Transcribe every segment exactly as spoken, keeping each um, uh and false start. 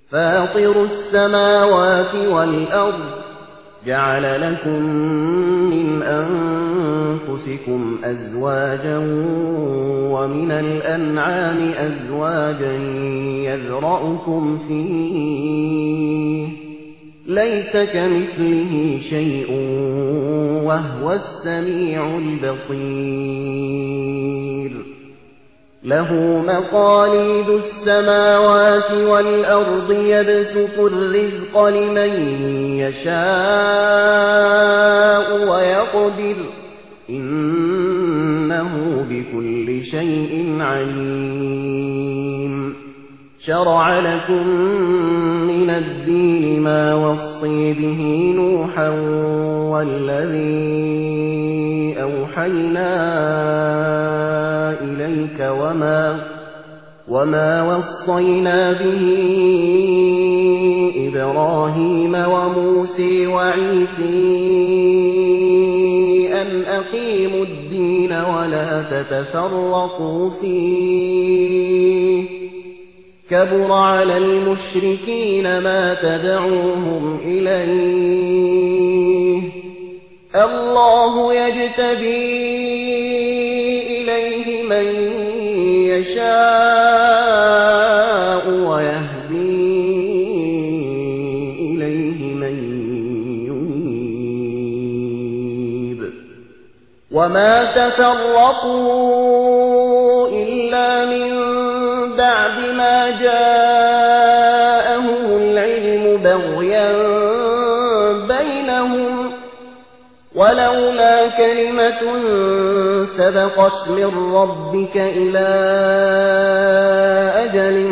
فاطر السماوات والأرض جعل لكم من أنفسكم أزواجا ومن الأنعام أزواجا يذرأكم فيه ليس كمثله شيء وهو السميع البصير له مقاليد السماوات والأرض يبسط الرزق لمن يشاء ويقدر إنه بكل شيء عليم شرع لكم من الدين ما وصي به نوحا والذي أوحينا إليك وما, وما وصينا به إبراهيم وموسى وعيسى أن أقيموا الدين ولا تتفرقوا فيه كبر على المشركين ما تدعوهم إليه الله يجتبي إليه من يشاء ويهدي إليه من ينيب وما تفرقوا إلا من بعد ما جاءهم العلم بغيا بينهم ولولا كلمة سبقت من ربك إلى أجل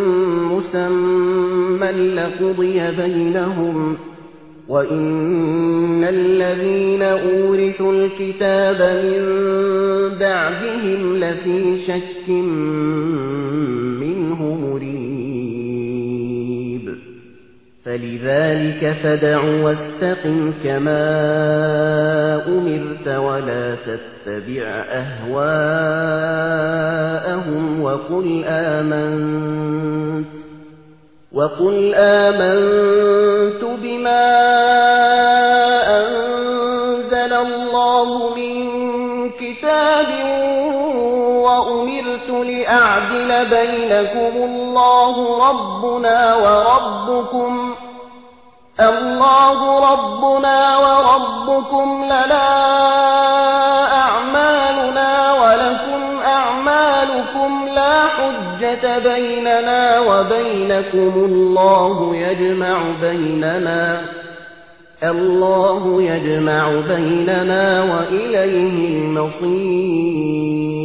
مسمى لقضي بينهم وإن الذين أورثوا الكتاب من بعدهم لفي شك منه مريب فلذلك فادع واستقم كما أمرت ولا تتبع أهواءهم وقل آمنت وقل آمنت بما أنزل الله من كتاب وأمرت لأعدل بينكم الله ربنا وربكم الله ربنا وربكم لنا أعمالنا ولكم أعمالكم لا حجة بيننا وبينكم الله يجمع بيننا الله يجمع بيننا وإليه المصير